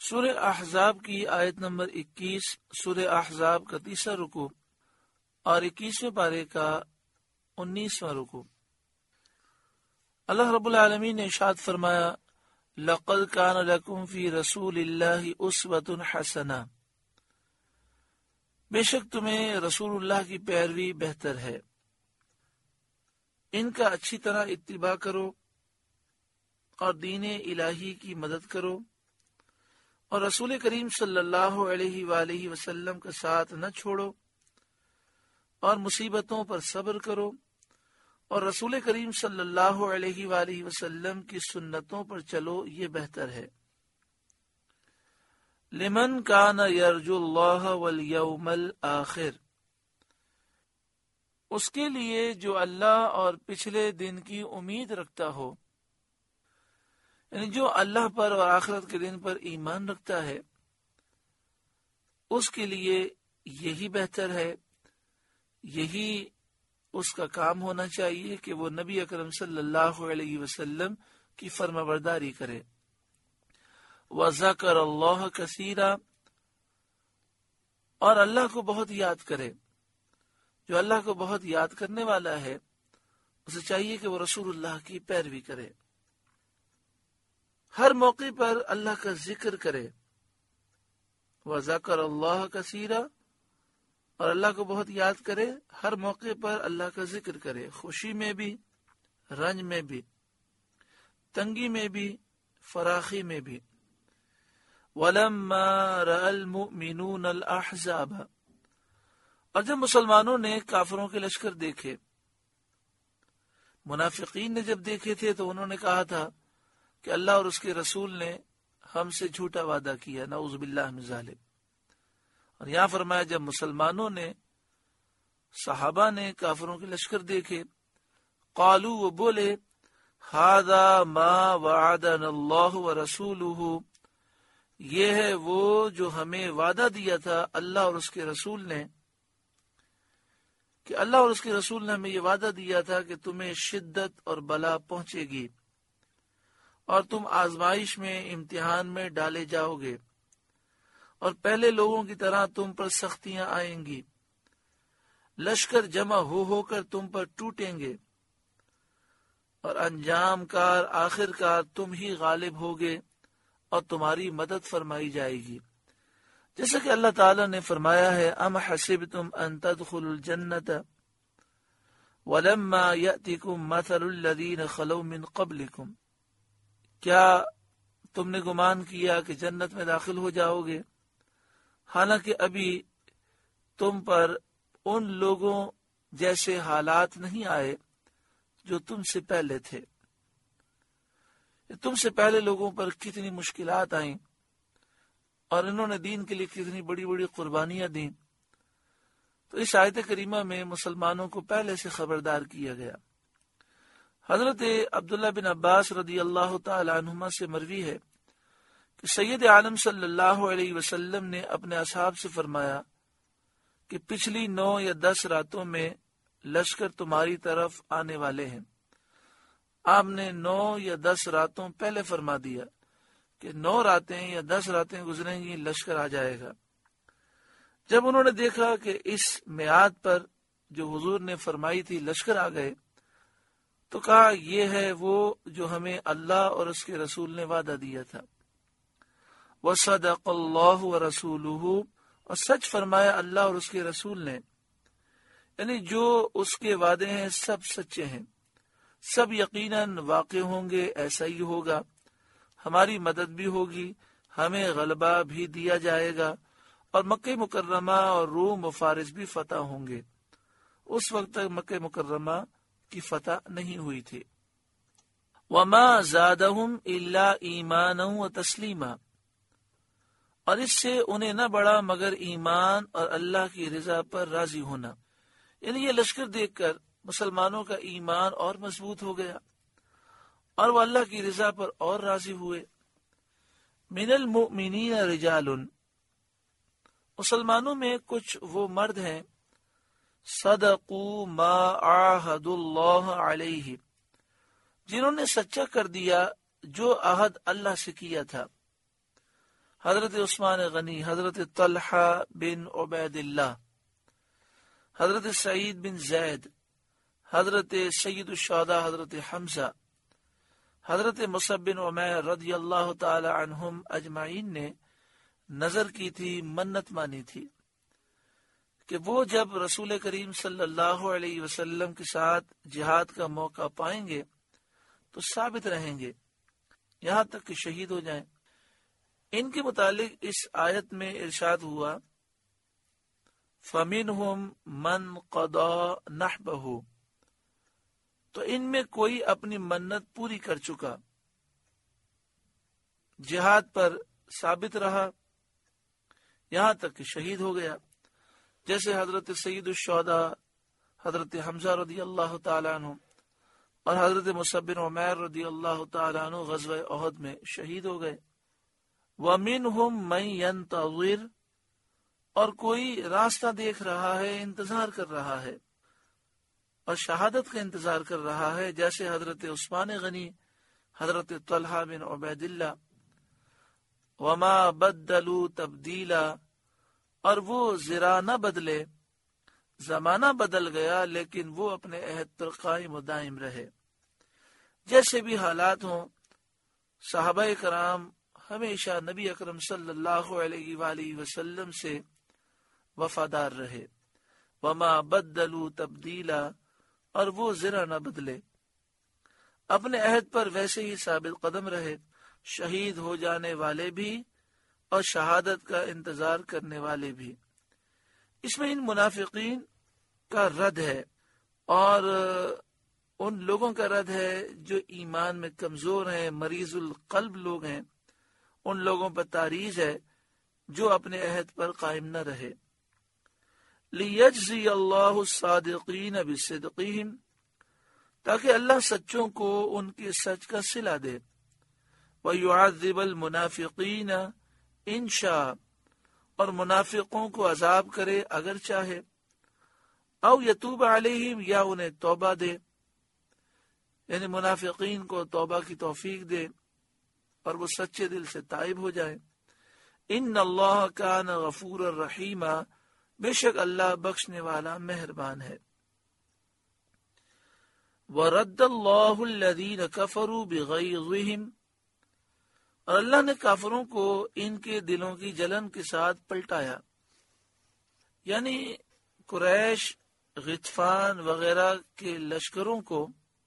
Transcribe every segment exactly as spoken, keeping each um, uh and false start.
سورہ احزاب کی آیت نمبر اکیس، سورہ احزاب کا تیسرا رکوع اور اکیسویں پارے کا انیسواں رکوع۔ اللہ رب العالمین نے ارشاد فرمایا، لقد کان لکم فی رسول اللہ اسوۃ حسنہ، بے شک تمہیں رسول اللہ کی پیروی بہتر ہے، ان کا اچھی طرح اتباع کرو اور دین الہی کی مدد کرو، اور رسول کریم صلی اللہ علیہ وآلہ وسلم کا ساتھ نہ چھوڑو، اور مصیبتوں پر صبر کرو، اور رسول کریم صلی اللہ علیہ وآلہ وسلم کی سنتوں پر چلو، یہ بہتر ہے۔ لمن کان یرجو اللہ والیوم الآخر، اس کے لیے جو اللہ اور پچھلے دن کی امید رکھتا ہو، یعنی جو اللہ پر اور آخرت کے دن پر ایمان رکھتا ہے، اس کے لیے یہی بہتر ہے، یہی اس کا کام ہونا چاہیے کہ وہ نبی اکرم صلی اللہ علیہ وسلم کی فرما برداری کرے۔ وَذَكَرَ اللَّهَ كَثِيرًا، اور اللہ کو بہت یاد کرے۔ جو اللہ کو بہت یاد کرنے والا ہے، اسے چاہیے کہ وہ رسول اللہ کی پیروی کرے، ہر موقع پر اللہ کا ذکر کرے۔ وَذَكَرَ اللَّهَ كَثِيرًا، اور اللہ کو بہت یاد کرے، ہر موقع پر اللہ کا ذکر کرے، خوشی میں بھی، رنج میں بھی، تنگی میں بھی، فراخی میں بھی۔ وَلَمَّا رَأَى الْمُؤْمِنُونَ الْأَحْزَابَ، اور جب مسلمانوں نے کافروں کے لشکر دیکھے، منافقین نے جب دیکھے تھے تو انہوں نے کہا تھا کہ اللہ اور اس کے رسول نے ہم سے جھوٹا وعدہ کیا، نعوذ باللہ من ذالک۔ اور یہاں فرمایا جب مسلمانوں نے، صحابہ نے کافروں کے لشکر دیکھے، قالو، وہ بولے، ھذا ما وعدنا اللہ ورسولہ، یہ ہے وہ جو ہمیں وعدہ دیا تھا اللہ اور اس کے رسول نے، کہ اللہ اور اس کے رسول نے ہمیں یہ وعدہ دیا تھا کہ تمہیں شدت اور بلا پہنچے گی اور تم آزمائش میں، امتحان میں ڈالے جاؤ گے، اور پہلے لوگوں کی طرح تم پر سختیاں آئیں گی، لشکر جمع ہو ہو کر تم پر ٹوٹیں گے، اور انجام کار آخر کار تم ہی غالب ہوگے اور تمہاری مدد فرمائی جائے گی۔ جیسا کہ اللہ تعالیٰ نے فرمایا ہے، ام حسبتم ان تدخلوا الجنۃ ولما یأتکم مثل الذین خلو من قبلکم، کیا تم نے گمان کیا کہ جنت میں داخل ہو جاؤ گے، حالانکہ ابھی تم پر ان لوگوں جیسے حالات نہیں آئے جو تم سے پہلے تھے۔ تم سے پہلے لوگوں پر کتنی مشکلات آئیں اور انہوں نے دین کے لیے کتنی بڑی بڑی قربانیاں دیں، تو اس آیت کریمہ میں مسلمانوں کو پہلے سے خبردار کیا گیا۔ حضرت عبداللہ بن عباس رضی اللہ تعالی عنہما سے مروی ہے کہ سید عالم صلی اللہ علیہ وسلم نے اپنے اصحاب سے فرمایا کہ پچھلی نو یا دس راتوں میں لشکر تمہاری طرف آنے والے ہیں۔ آپ نے نو یا دس راتوں پہلے فرما دیا کہ نو راتیں یا دس راتیں گزریں گی، لشکر آ جائے گا۔ جب انہوں نے دیکھا کہ اس میعاد پر جو حضور نے فرمائی تھی لشکر آ گئے، تو کہا یہ ہے وہ جو ہمیں اللہ اور اس کے رسول نے وعدہ دیا تھا۔ وَصَدَقَ اللَّهُ وَرَسُولُهُ، اور سچ فرمایا اللہ اور اس کے رسول نے، یعنی جو اس کے وعدے ہیں سب سچے ہیں، سب یقیناً واقع ہوں گے، ایسا ہی ہوگا، ہماری مدد بھی ہوگی، ہمیں غلبہ بھی دیا جائے گا، اور مکہ مکرمہ اور روم و فارس بھی فتح ہوں گے۔ اس وقت تک مکہ مکرمہ کی فتح نہیں ہوئی تھی۔ وَمَا زَادَهُمْ إِلَّا إِيمَانًا وَتَسْلِيمًا، اور اس سے انہیں نہ بڑھا مگر ایمان اور اللہ کی رضا پر راضی ہونا، یعنی یہ لشکر دیکھ کر مسلمانوں کا ایمان اور مضبوط ہو گیا اور وہ اللہ کی رضا پر اور راضی ہوئے۔ من المؤمنین رجال، مسلمانوں میں کچھ وہ مرد ہیں، صدقوا ما عاہدوا اللہ علیہ، جنہوں نے سچا کر دیا جو عہد اللہ سے کیا تھا۔ حضرت عثمان غنی، حضرت طلحہ بن عبید اللہ، حضرت سعید بن زید، حضرت سید الشہداء حضرت حمزہ، حضرت مصعب بن عمیر رضی اللہ تعالی عنہم اجمعین نے نظر کی تھی، منت مانی تھی کہ وہ جب رسول کریم صلی اللہ علیہ وسلم کے ساتھ جہاد کا موقع پائیں گے تو ثابت رہیں گے یہاں تک کہ شہید ہو جائیں۔ ان کے متعلق اس آیت میں ارشاد ہوا فَمِنْهُمْ مَنْ قَضَى نَحْبَهُ، تو ان میں کوئی اپنی منت پوری کر چکا، جہاد پر ثابت رہا یہاں تک کہ شہید ہو گیا، جیسے حضرت سید الشہداء حضرت حمزہ رضی اللہ تعالیٰ عنہ اور حضرت مصعب بن عمیر رضی اللہ تعالیٰ عنہ غزوہ احد میں شہید ہو گئے۔ وَمِنْهُمْ مَنْ يَنْتَظِرُ، اور کوئی راستہ دیکھ رہا ہے، انتظار کر رہا ہے اور شہادت کا انتظار کر رہا ہے، جیسے حضرت عثمان غنی، حضرت طلحہ بن عبید اللہ۔ وَمَا بَدَّلُوا تَبْدِيلًا، اور وہ ذرا نہ بدلے، زمانہ بدل گیا لیکن وہ اپنے عہد پر قائم و دائم رہے۔ جیسے بھی حالات ہوں، صحابہ کرام ہمیشہ نبی اکرم صلی اللہ علیہ وآلہ وسلم سے وفادار رہے۔ وما بدلوا تبدیلا، اور وہ ذرا نہ بدلے، اپنے عہد پر ویسے ہی ثابت قدم رہے، شہید ہو جانے والے بھی اور شہادت کا انتظار کرنے والے بھی۔ اس میں ان منافقین کا رد ہے اور ان لوگوں کا رد ہے جو ایمان میں کمزور ہیں، مریض القلب لوگ ہیں، ان لوگوں پر تاریخ ہے جو اپنے عہد پر قائم نہ رہے۔ لِيَجْزِيَ اللَّهُ الصَّادِقِينَ بِصِدْقِهِمْ، تاکہ اللہ سچوں کو ان کے سچ کا صلہ دے۔ وَيُعَذِّبَ الْمُنَافِقِينَ إِن شَاءَ، اور منافقوں کو عذاب کرے اگر چاہے، او یتوب علیہم، یا انہیں توبہ دے، یعنی منافقین کو توبہ کی توفیق دے اور وہ سچے دل سے تائب ہو جائیں۔ ان اللہ کان غفور الرحیم، بے شک اللہ بخشنے والا مہربان ہے۔ وَرَدَّ اللَّهُ الَّذِينَ كَفَرُوا بِغَيْظِهِمْ، اور اللہ نے کافروں کو ان کے دلوں کی جلن کے ساتھ پلٹایا، یعنی قریش، غطفان وغیرہ کے لشکروں کو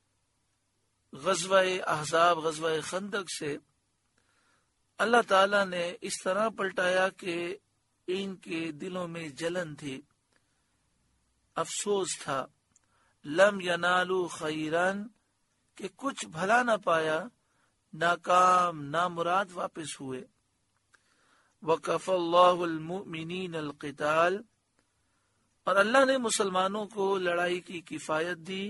غزوہ احزاب، غزوہ خندق سے اللہ تعالیٰ نے اس طرح پلٹایا کہ ان کے دلوں میں جلن تھی، افسوس تھا، لم ینالو خیرن، کہ کچھ بھلا نہ پایا، ناکام نامراد واپس ہوئے۔ وَكَفَى اللَّهُ الْمُؤْمِنِينَ الْقِتَالَ، اور اللہ نے مسلمانوں کو لڑائی کی کفایت دی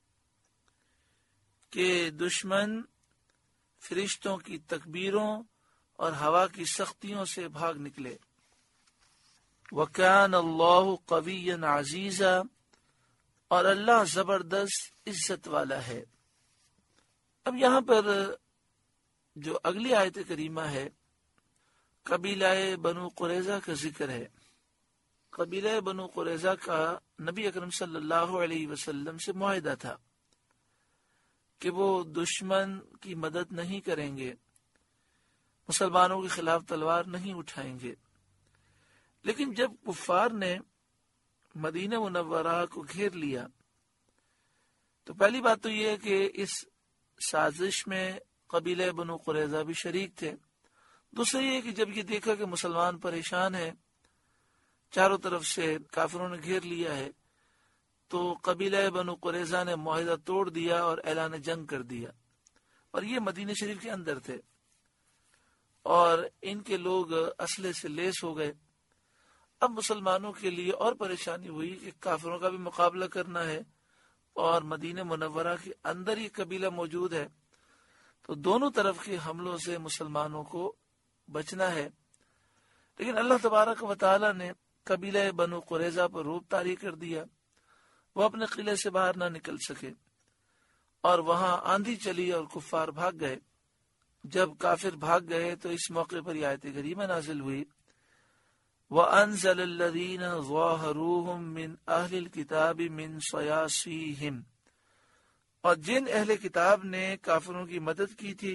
کہ دشمن فرشتوں کی تکبیروں اور ہوا کی سختیوں سے بھاگ نکلے۔ وَكَانَ اللَّهُ قَوِيًّا عَزِيزًا، اور اللہ زبردست عزت والا ہے۔ اب یہاں پر جو اگلی آیت کریمہ ہے، قبیلہ بنو قریظہ کا ذکر ہے۔ قبیلہ بنو قریظہ کا نبی اکرم صلی اللہ علیہ وسلم سے معاہدہ تھا کہ وہ دشمن کی مدد نہیں کریں گے، مسلمانوں کے خلاف تلوار نہیں اٹھائیں گے۔ لیکن جب کفار نے مدینہ منورہ کو گھیر لیا تو پہلی بات تو یہ ہے کہ اس سازش میں قبیلہ بنو قریظہ بھی شریک تھے۔ دوسرا یہ کہ جب یہ دیکھا کہ مسلمان پریشان ہیں، چاروں طرف سے کافروں نے گھیر لیا ہے، تو قبیلہ بنو قریظہ نے معاہدہ توڑ دیا اور اعلان جنگ کر دیا، اور یہ مدینہ شریف کے اندر تھے اور ان کے لوگ اسلحے سے لیس ہو گئے۔ اب مسلمانوں کے لیے اور پریشانی ہوئی کہ کافروں کا بھی مقابلہ کرنا ہے اور مدینہ منورہ کے اندر ہی قبیلہ موجود ہے، تو دونوں طرف کے حملوں سے مسلمانوں کو بچنا ہے۔ لیکن اللہ تبارک و تعالی نے قبیلہ بنو قریظہ پر روب طاری کر دیا، وہ اپنے قلعے سے باہر نہ نکل سکے اور وہاں آندھی چلی اور کفار بھاگ گئے۔ جب کافر بھاگ گئے تو اس موقع پر یہ آیت کریمہ نازل ہوئی وَأَنزَلَ الَّذِينَ ظَاهَرُوهُم مِّنْ أَهْلِ الْكِتَابِ مِنْ صَيَاصِيهِمْ، اور جن اہل کتاب نے کافروں کی مدد کی تھی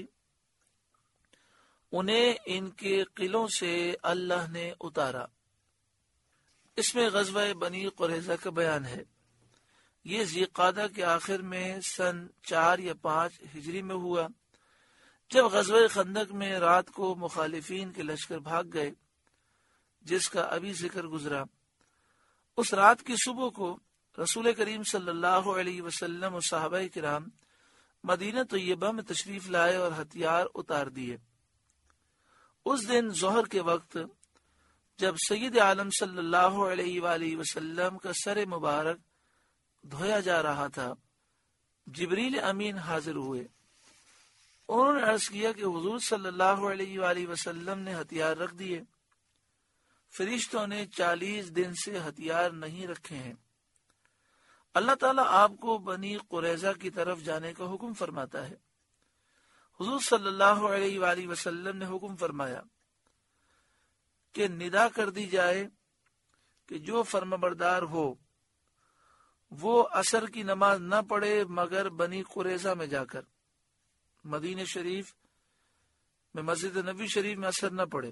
انہیں ان کے قلعوں سے اللہ نے اتارا۔ اس میں غزوہ بنی قریظہ کا بیان ہے۔ یہ ذی قعدہ کے آخر میں سن چار یا پانچ ہجری میں ہوا، جب غزوہ خندق میں رات کو مخالفین کے لشکر بھاگ گئے، جس کا ابھی ذکر گزرا۔ اس رات کی صبح کو رسول کریم صلی اللہ علیہ وسلم و صحابہ کرام مدینہ طیبہ میں تشریف لائے اور ہتھیار اتار دیے۔ اس دن ظہر کے وقت جب سید عالم صلی اللہ علیہ وآلہ وسلم کا سر مبارک دھویا جا رہا تھا، جبریل امین حاضر ہوئے۔ انہوں نے عرض کیا کہ حضور صلی اللہ علیہ وآلہ وسلم نے ہتھیار رکھ دیے، فرشتوں نے چالیس دن سے ہتھیار نہیں رکھے ہیں۔ اللہ تعالیٰ آپ کو بنی قریظہ کی طرف جانے کا حکم فرماتا ہے۔ حضور صلی اللہ علیہ وآلہ وسلم نے حکم فرمایا کہ ندا کر دی جائے کہ جو فرمانبردار ہو وہ عصر کی نماز نہ پڑھے مگر بنی قریظہ میں جا کر، مدینہ شریف میں مسجد نبی شریف میں عصر نہ پڑھے،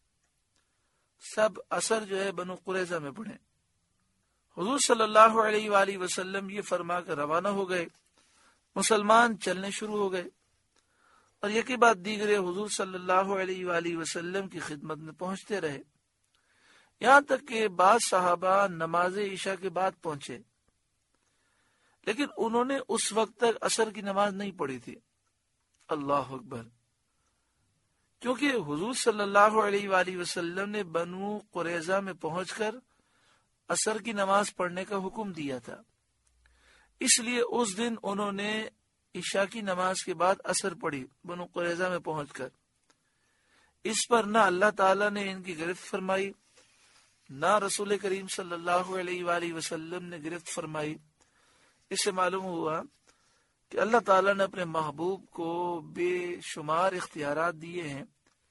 سب عصر جو ہے بنو قریظہ میں پڑھیں۔ حضور صلی اللہ علیہ وآلہ وسلم یہ فرما کر روانہ ہو گئے۔ مسلمان چلنے شروع ہو گئے اور یکی بعد دیگرے حضور صلی اللہ علیہ وآلہ وسلم کی خدمت میں پہنچتے رہے، یہاں تک کہ بعض صحابہ نماز عشاء کے بعد پہنچے، لیکن انہوں نے اس وقت تک عصر کی نماز نہیں پڑھی تھی۔ اللہ اکبر! کیونکہ حضور صلی اللہ علیہ وآلہ وسلم نے بنو قریظہ میں پہنچ کر عصر کی نماز پڑھنے کا حکم دیا تھا، اس لیے اس دن انہوں نے عشاء کی نماز کے بعد عصر پڑھی بنو قریظہ میں پہنچ کر۔ اس پر نہ اللہ تعالیٰ نے ان کی گرفت فرمائی، نہ رسول کریم صلی اللہ علیہ وآلہ وسلم نے گرفت فرمائی۔ اس سے معلوم ہوا کہ اللہ تعالیٰ نے اپنے محبوب کو بے شمار اختیارات دیے ہیں۔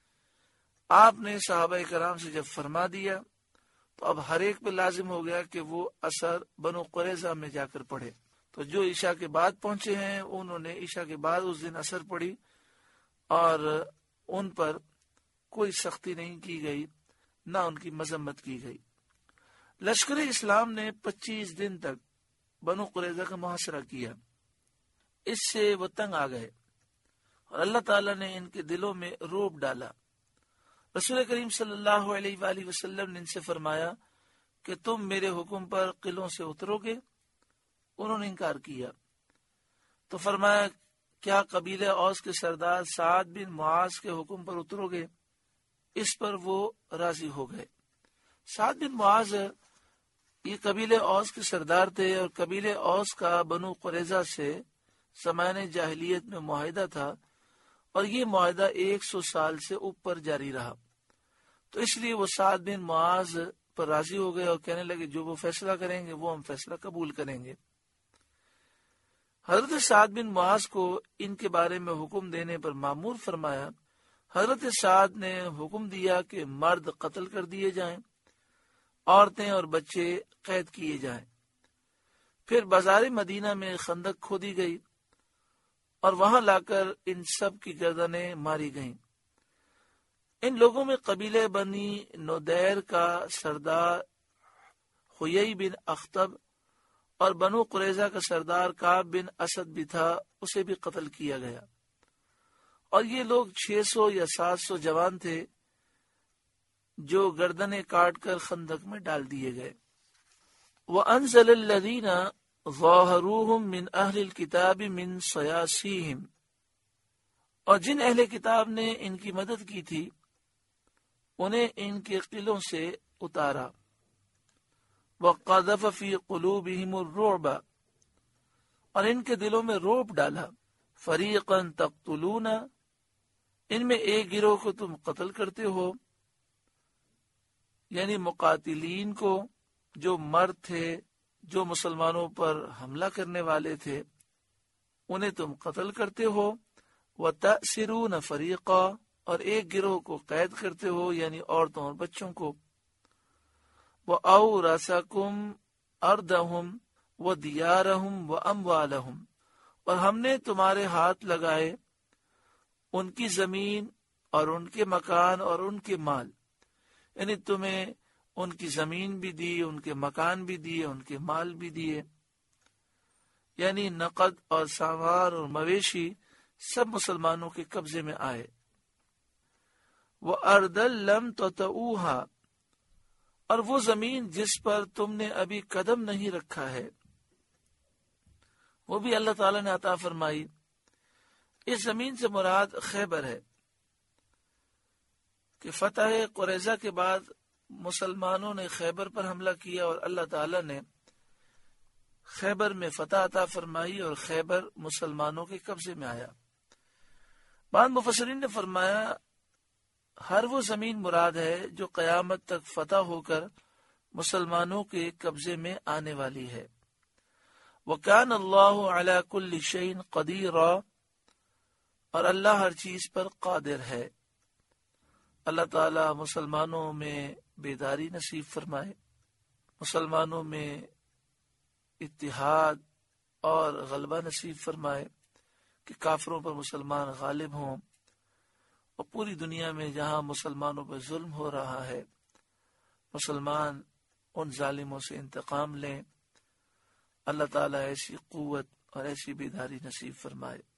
آپ نے صحابہ کرام سے جب فرما دیا تو اب ہر ایک پہ لازم ہو گیا کہ وہ عصر بنو قریظہ میں جا کر پڑھے۔ تو جو عشاء کے بعد پہنچے ہیں انہوں نے عشاء کے بعد اس دن عصر پڑھی اور ان پر کوئی سختی نہیں کی گئی، نہ ان کی مذمت کی گئی۔ لشکر اسلام نے پچیس دن تک بنو قریظہ کا محاصرہ کیا، اس سے وہ تنگ آ گئے اور اللہ تعالیٰ نے ان کے دلوں میں روب ڈالا۔ رسول کریم صلی اللہ علیہ وآلہ وسلم نے ان سے فرمایا کہ تم میرے حکم پر قلعوں سے اترو گے؟ انہوں نے انکار کیا تو فرمایا کیا قبیلہ اوس کے سردار سعد بن معاذ کے حکم پر اترو گے؟ اس پر وہ راضی ہو گئے۔ سعد بن معاذ یہ قبیلہ اوس کے سردار تھے اور قبیلہ اوس کا بنو قریظہ سے زمانے جاہلیت میں معاہدہ تھا اور یہ معاہدہ ایک سو سال سے اوپر جاری رہا، تو اس لیے وہ سعد بن معاذ پر راضی ہو گئے اور کہنے لگے جو وہ فیصلہ کریں گے وہ ہم فیصلہ قبول کریں گے۔ حضرت سعد بن معاذ کو ان کے بارے میں حکم دینے پر مامور فرمایا۔ حضرت سعد نے حکم دیا کہ مرد قتل کر دیے جائیں، عورتیں اور بچے قید کیے جائیں۔ پھر بازار مدینہ میں خندق کھودی گئی اور وہاں لا کر ان سب کی گردنیں ماری گئیں۔ ان لوگوں میں قبیلہ بنی نودیر کا سردار حیی بن اخطب اور بنو قریظہ کا سردار کعب بن اسد بھی تھا، اسے بھی قتل کیا گیا، اور یہ لوگ چھ سو یا سات سو جوان تھے جو گردنیں کاٹ کر خندق میں ڈال دیے گئے۔ وَأَنزَلَ الَّذِينَ ظَاهَرُوهُم مِّنْ أَهْلِ الْكِتَابِ مِنْ صَيَاصِيهِمْ، اور جن اہل کتاب نے ان کی مدد کی تھی انہیں ان کے قلعوں سے اتارا۔ وَقَذَفَ فِي قُلُوبِهِمُ الرُّعْبَ، اور ان کے دلوں میں روب ڈالا۔ فَرِيقًا تَقْتُلُونَ، ان میں ایک گروہ کو تم قتل کرتے ہو، یعنی مقاتلین کو جو مرد تھے جو مسلمانوں پر حملہ کرنے والے تھے انہیں تم قتل کرتے ہو۔ وَتَأْسِرُونَ فَرِيقًا، اور ایک گروہ کو قید کرتے ہو یعنی عورتوں اور بچوں کو، وَأَوْرَثَكُمْ أَرْضَهُمْ وَدِيَارَهُمْ وَأَمْوَالَهُمْ، اور ہم نے تمہارے ہاتھ لگائے ان کی زمین اور ان کے مکان اور ان کے مال، یعنی تمہیں ان کی زمین بھی دی، ان کے مکان بھی دیے، ان کے مال بھی دیے، یعنی نقد اور سامان اور مویشی سب مسلمانوں کے قبضے میں آئے۔ وَأَرْضًا لَّمْ تَطَئُوهَا، اور وہ زمین جس پر تم نے ابھی قدم نہیں رکھا ہے وہ بھی اللہ تعالیٰ نے عطا فرمائی۔ اس زمین سے مراد خیبر ہے کہ فتح قریظہ کے بعد مسلمانوں نے خیبر پر حملہ کیا اور اللہ تعالیٰ نے خیبر میں فتح عطا فرمائی اور خیبر مسلمانوں کے قبضے میں آیا۔ بعض مفسرین نے فرمایا ہر وہ زمین مراد ہے جو قیامت تک فتح ہو کر مسلمانوں کے قبضے میں آنے والی ہے۔ وَكَانَ اللَّهُ عَلَى كُلِّ شَيْءٍ قَدِيرًا، اور اللہ ہر چیز پر قادر ہے۔ اللہ تعالیٰ مسلمانوں میں بیداری نصیب فرمائے، مسلمانوں میں اتحاد اور غلبہ نصیب فرمائے کہ کافروں پر مسلمان غالب ہوں، اور پوری دنیا میں جہاں مسلمانوں پر ظلم ہو رہا ہے مسلمان ان ظالموں سے انتقام لیں۔ اللہ تعالیٰ ایسی قوت اور ایسی بیداری نصیب فرمائے۔